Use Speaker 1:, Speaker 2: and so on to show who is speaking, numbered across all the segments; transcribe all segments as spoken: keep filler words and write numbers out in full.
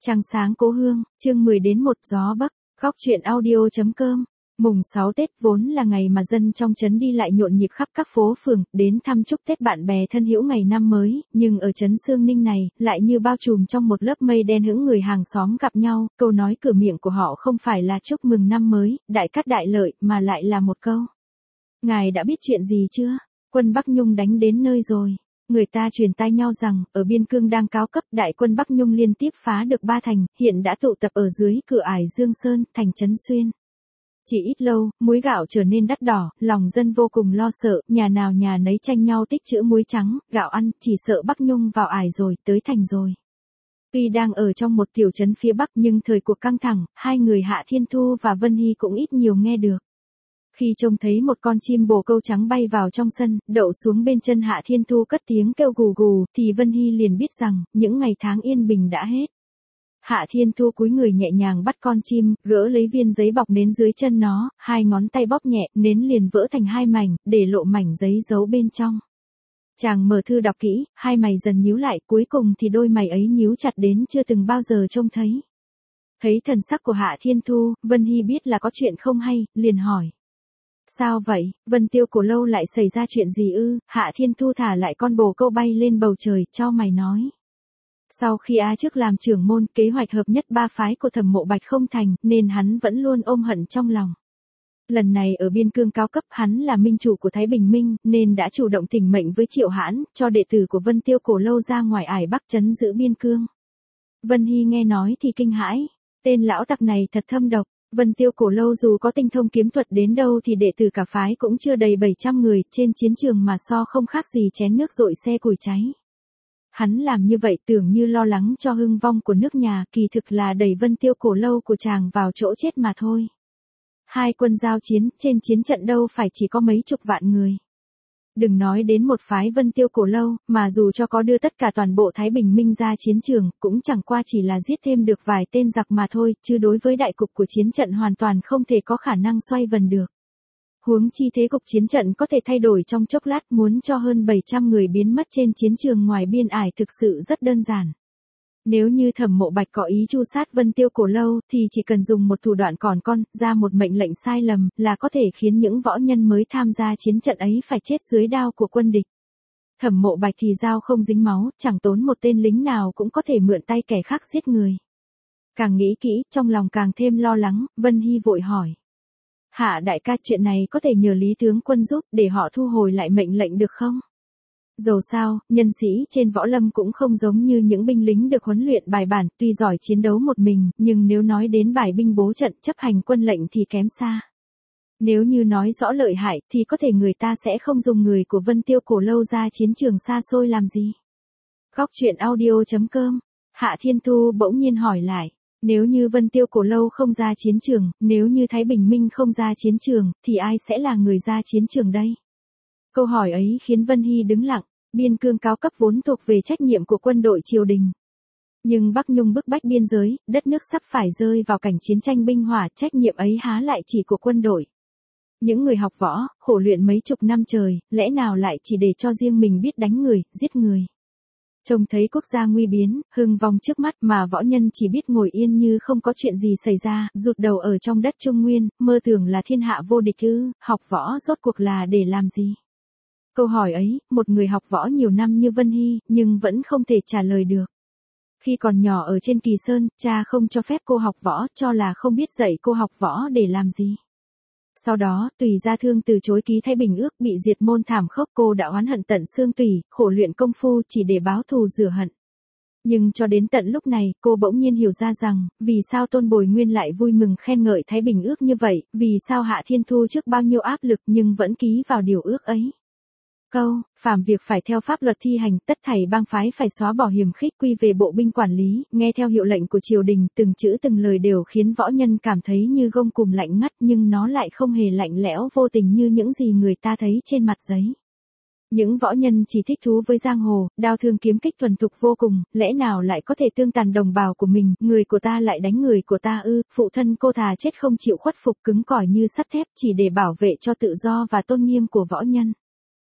Speaker 1: Trăng sáng cố hương, chương mười đến một gió bắc, góc truyện audio.com. Mùng sáu Tết vốn là ngày mà dân trong trấn đi lại nhộn nhịp khắp các phố phường, đến thăm chúc Tết bạn bè thân hữu ngày năm mới, nhưng ở trấn Sương Ninh này, lại như bao trùm trong một lớp mây đen hững người hàng xóm gặp nhau, câu nói cửa miệng của họ không phải là chúc mừng năm mới, đại cát đại lợi, mà lại là một câu. Ngài đã biết chuyện gì chưa? Quân Bắc Nhung đánh đến nơi rồi. Người ta truyền tai nhau rằng, ở biên cương đang cao cấp, đại quân Bắc Nhung liên tiếp phá được ba thành, hiện đã tụ tập ở dưới cửa ải Dương Sơn, thành trấn Xuyên. Chỉ ít lâu, muối gạo trở nên đắt đỏ, lòng dân vô cùng lo sợ, nhà nào nhà nấy tranh nhau tích trữ muối trắng, gạo ăn, chỉ sợ Bắc Nhung vào ải rồi, tới thành rồi. Tuy đang ở trong một tiểu trấn phía Bắc nhưng thời cuộc căng thẳng, hai người Hạ Thiên Thu và Vân Hy cũng ít nhiều nghe được. Khi trông thấy một con chim bồ câu trắng bay vào trong sân, đậu xuống bên chân Hạ Thiên Thu cất tiếng kêu gù gù, thì Vân Hy liền biết rằng, những ngày tháng yên bình đã hết. Hạ Thiên Thu cúi người nhẹ nhàng bắt con chim, gỡ lấy viên giấy bọc nến dưới chân nó, hai ngón tay bóp nhẹ, nến liền vỡ thành hai mảnh, để lộ mảnh giấy giấu bên trong. Chàng mở thư đọc kỹ, hai mày dần nhíu lại, cuối cùng thì đôi mày ấy nhíu chặt đến chưa từng bao giờ trông thấy. Thấy thần sắc của Hạ Thiên Thu, Vân Hy biết là có chuyện không hay, liền hỏi. Sao vậy, Vân Tiêu Cổ Lâu lại xảy ra chuyện gì ư? Hạ Thiên Thu thả lại con bồ câu bay lên bầu trời, cho mày nói. Sau khi A trước làm trưởng môn, kế hoạch hợp nhất ba phái của Thẩm Mộ Bạch không thành, nên hắn vẫn luôn ôm hận trong lòng. Lần này ở biên cương cao cấp hắn là minh chủ của Thái Bình Minh, nên đã chủ động thỉnh mệnh với Triệu Hãn, cho đệ tử của Vân Tiêu Cổ Lâu ra ngoài ải Bắc trấn giữ biên cương. Vân Hy nghe nói thì kinh hãi, tên lão tặc này thật thâm độc. Vân Tiêu Cổ Lâu dù có tinh thông kiếm thuật đến đâu thì đệ tử cả phái cũng chưa đầy bảy trăm người, trên chiến trường mà so không khác gì chén nước dội xe củi cháy. Hắn làm như vậy tưởng như lo lắng cho hưng vong của nước nhà, kỳ thực là đẩy Vân Tiêu Cổ Lâu của chàng vào chỗ chết mà thôi. Hai quân giao chiến, trên chiến trận đâu phải chỉ có mấy chục vạn người. Đừng nói đến một phái Vân Tiêu Cổ Lâu, mà dù cho có đưa tất cả toàn bộ Thái Bình Minh ra chiến trường, cũng chẳng qua chỉ là giết thêm được vài tên giặc mà thôi, chứ đối với đại cục của chiến trận hoàn toàn không thể có khả năng xoay vần được. Huống chi thế cục chiến trận có thể thay đổi trong chốc lát, muốn cho hơn bảy trăm người biến mất trên chiến trường ngoài biên ải thực sự rất đơn giản. Nếu như Thẩm Mộ Bạch có ý tru sát Vân Tiêu Cổ Lâu thì chỉ cần dùng một thủ đoạn còn con, ra một mệnh lệnh sai lầm, là có thể khiến những võ nhân mới tham gia chiến trận ấy phải chết dưới đao của quân địch. Thẩm Mộ Bạch thì dao không dính máu, chẳng tốn một tên lính nào cũng có thể mượn tay kẻ khác giết người. Càng nghĩ kỹ, trong lòng càng thêm lo lắng, Vân Hy vội hỏi. Hạ đại ca, chuyện này có thể nhờ Lý tướng quân giúp để họ thu hồi lại mệnh lệnh được không? Dầu sao, nhân sĩ trên võ lâm cũng không giống như những binh lính được huấn luyện bài bản, tuy giỏi chiến đấu một mình, nhưng nếu nói đến bài binh bố trận chấp hành quân lệnh thì kém xa. Nếu như nói rõ lợi hại thì có thể người ta sẽ không dùng người của Vân Tiêu Cổ Lâu ra chiến trường xa xôi làm gì. Góc truyện audio.com. Hạ Thiên Thu bỗng nhiên hỏi lại. Nếu như Vân Tiêu Cổ Lâu không ra chiến trường, nếu như Thái Bình Minh không ra chiến trường, thì ai sẽ là người ra chiến trường đây? Câu hỏi ấy khiến Vân Hy đứng lặng, biên cương cao cấp vốn thuộc về trách nhiệm của quân đội triều đình. Nhưng Bắc Nhung bức bách biên giới, đất nước sắp phải rơi vào cảnh chiến tranh binh hỏa, trách nhiệm ấy há lại chỉ của quân đội. Những người học võ, khổ luyện mấy chục năm trời, lẽ nào lại chỉ để cho riêng mình biết đánh người, giết người. Trông thấy quốc gia nguy biến, hưng vong trước mắt mà võ nhân chỉ biết ngồi yên như không có chuyện gì xảy ra, rụt đầu ở trong đất Trung Nguyên, mơ tưởng là thiên hạ vô địch ư, học võ rốt cuộc là để làm gì? Câu hỏi ấy, một người học võ nhiều năm như Vân Hy, nhưng vẫn không thể trả lời được. Khi còn nhỏ ở trên Kỳ Sơn, cha không cho phép cô học võ, cho là không biết dạy cô học võ để làm gì. Sau đó, Tùy Gia Thương từ chối ký Thái Bình Ước, bị diệt môn thảm khốc, cô đã oán hận tận xương tủy, khổ luyện công phu chỉ để báo thù rửa hận. Nhưng cho đến tận lúc này, cô bỗng nhiên hiểu ra rằng, vì sao Tôn Bồi Nguyên lại vui mừng khen ngợi Thái Bình Ước như vậy, vì sao Hạ Thiên Thu trước bao nhiêu áp lực nhưng vẫn ký vào điều ước ấy. Câu, phàm việc phải theo pháp luật thi hành, tất thảy bang phái phải xóa bỏ hiềm khích quy về bộ binh quản lý, nghe theo hiệu lệnh của triều đình, từng chữ từng lời đều khiến võ nhân cảm thấy như gông cùm lạnh ngắt, nhưng nó lại không hề lạnh lẽo vô tình như những gì người ta thấy trên mặt giấy. Những võ nhân chỉ thích thú với giang hồ, đao thương kiếm kích thuần thục vô cùng, lẽ nào lại có thể tương tàn đồng bào của mình, người của ta lại đánh người của ta ư, phụ thân cô thà chết không chịu khuất phục, cứng cỏi như sắt thép chỉ để bảo vệ cho tự do và tôn nghiêm của võ nhân.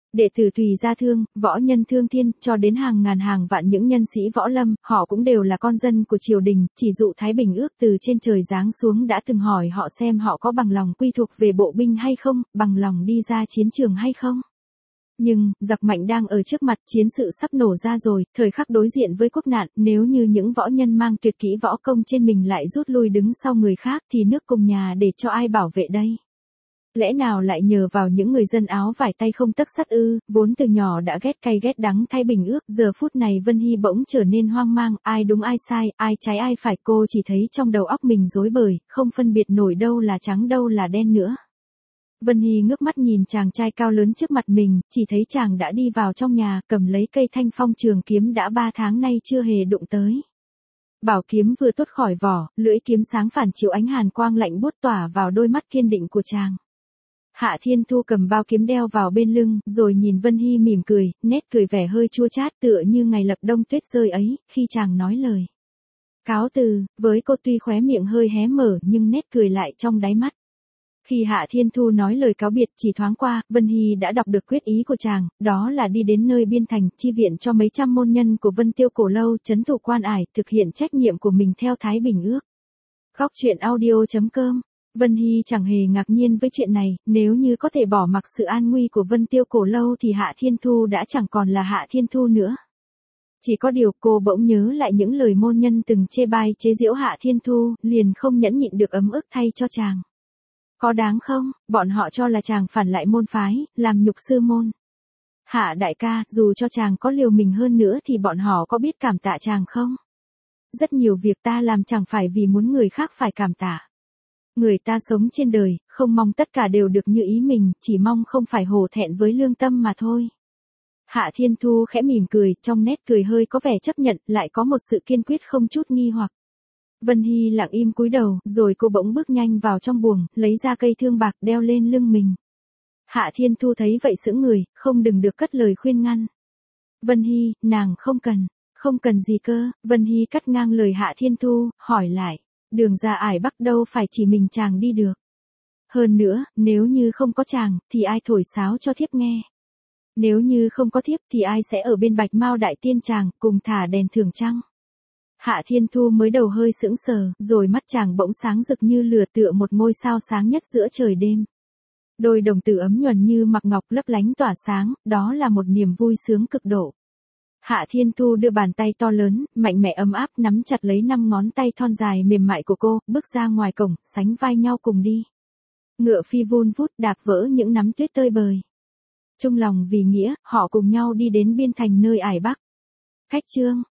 Speaker 1: Đệ tử Tùy Gia Thương, võ nhân thương thiên, cho đến hàng ngàn hàng vạn những nhân sĩ võ lâm, họ cũng đều là con dân của triều đình, chỉ dụ Thái Bình ước từ trên trời giáng xuống đã từng hỏi họ xem họ có bằng lòng quy thuộc về bộ binh hay không, bằng lòng đi ra chiến trường hay không. Nhưng, giặc mạnh đang ở trước mặt, chiến sự sắp nổ ra rồi, thời khắc đối diện với quốc nạn, nếu như những võ nhân mang tuyệt kỹ võ công trên mình lại rút lui đứng sau người khác thì nước cùng nhà để cho ai bảo vệ đây? Lẽ nào lại nhờ vào những người dân áo vải tay không tấc sắt ư, vốn từ nhỏ đã ghét cay ghét đắng Thái Bình ước, giờ phút này Vân Hy bỗng trở nên hoang mang, ai đúng ai sai, ai trái ai phải, cô chỉ thấy trong đầu óc mình rối bời, không phân biệt nổi đâu là trắng đâu là đen nữa. Vân Hy ngước mắt nhìn chàng trai cao lớn trước mặt mình, chỉ thấy chàng đã đi vào trong nhà, cầm lấy cây Thanh Phong trường kiếm đã ba tháng nay chưa hề đụng tới. Bảo kiếm vừa tuốt khỏi vỏ, lưỡi kiếm sáng phản chiếu ánh hàn quang lạnh buốt tỏa vào đôi mắt kiên định của chàng. Hạ Thiên Thu cầm bao kiếm đeo vào bên lưng, rồi nhìn Vân Hy mỉm cười, nét cười vẻ hơi chua chát tựa như ngày lập đông tuyết rơi ấy, khi chàng nói lời cáo từ, với cô tuy khóe miệng hơi hé mở nhưng nét cười lại trong đáy mắt. Khi Hạ Thiên Thu nói lời cáo biệt chỉ thoáng qua, Vân Hy đã đọc được quyết ý của chàng, đó là đi đến nơi biên thành, chi viện cho mấy trăm môn nhân của Vân Tiêu Cổ Lâu, trấn thủ quan ải, thực hiện trách nhiệm của mình theo Thái Bình ước. Góc truyện audio chấm com. Vân Hy chẳng hề ngạc nhiên với chuyện này, nếu như có thể bỏ mặc sự an nguy của Vân Tiêu Cổ Lâu thì Hạ Thiên Thu đã chẳng còn là Hạ Thiên Thu nữa. Chỉ có điều cô bỗng nhớ lại những lời môn nhân từng chê bai chế giễu Hạ Thiên Thu, liền không nhẫn nhịn được ấm ức thay cho chàng. Có đáng không, bọn họ cho là chàng phản lại môn phái, làm nhục sư môn. Hạ đại ca, dù cho chàng có liều mình hơn nữa thì bọn họ có biết cảm tạ chàng không? Rất nhiều việc ta làm chẳng phải vì muốn người khác phải cảm tạ. Người ta sống trên đời, không mong tất cả đều được như ý mình, chỉ mong không phải hổ thẹn với lương tâm mà thôi. Hạ Thiên Thu khẽ mỉm cười, trong nét cười hơi có vẻ chấp nhận, lại có một sự kiên quyết không chút nghi hoặc. Vân Hy lặng im cúi đầu, rồi cô bỗng bước nhanh vào trong buồng, lấy ra cây thương bạc đeo lên lưng mình. Hạ Thiên Thu thấy vậy sững người, không đừng được cất lời khuyên ngăn. Vân Hy, nàng không cần, không cần gì cơ, Vân Hy cắt ngang lời Hạ Thiên Thu, hỏi lại. Đường ra ải Bắc đâu phải chỉ mình chàng đi được. Hơn nữa, nếu như không có chàng, thì ai thổi sáo cho thiếp nghe. Nếu như không có thiếp thì ai sẽ ở bên Bạch Mao Đại Tiên chàng, cùng thả đèn thưởng trăng. Hạ Thiên Thu mới đầu hơi sững sờ, rồi mắt chàng bỗng sáng rực như lửa tựa một ngôi sao sáng nhất giữa trời đêm. Đôi đồng tử ấm nhuần như mặc ngọc lấp lánh tỏa sáng, đó là một niềm vui sướng cực độ. Hạ Thiên Thu đưa bàn tay to lớn, mạnh mẽ ấm áp nắm chặt lấy năm ngón tay thon dài mềm mại của cô, bước ra ngoài cổng, sánh vai nhau cùng đi. Ngựa phi vun vút đạp vỡ những nắm tuyết tơi bời. Chung lòng vì nghĩa, họ cùng nhau đi đến biên thành nơi ải Bắc. Cách chương